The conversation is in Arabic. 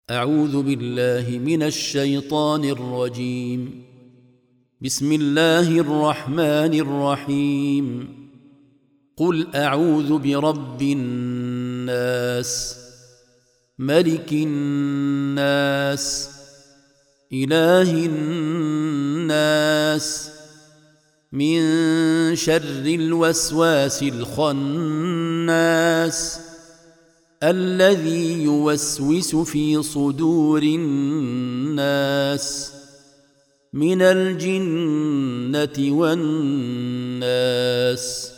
أعوذ بالله من الشيطان الرجيم. بسم الله الرحمن الرحيم. قل أعوذ برب الناس، ملك الناس، إله الناس، من شر الوسواس الخناس الذي يوسوس في صدور الناس من الجنة والناس.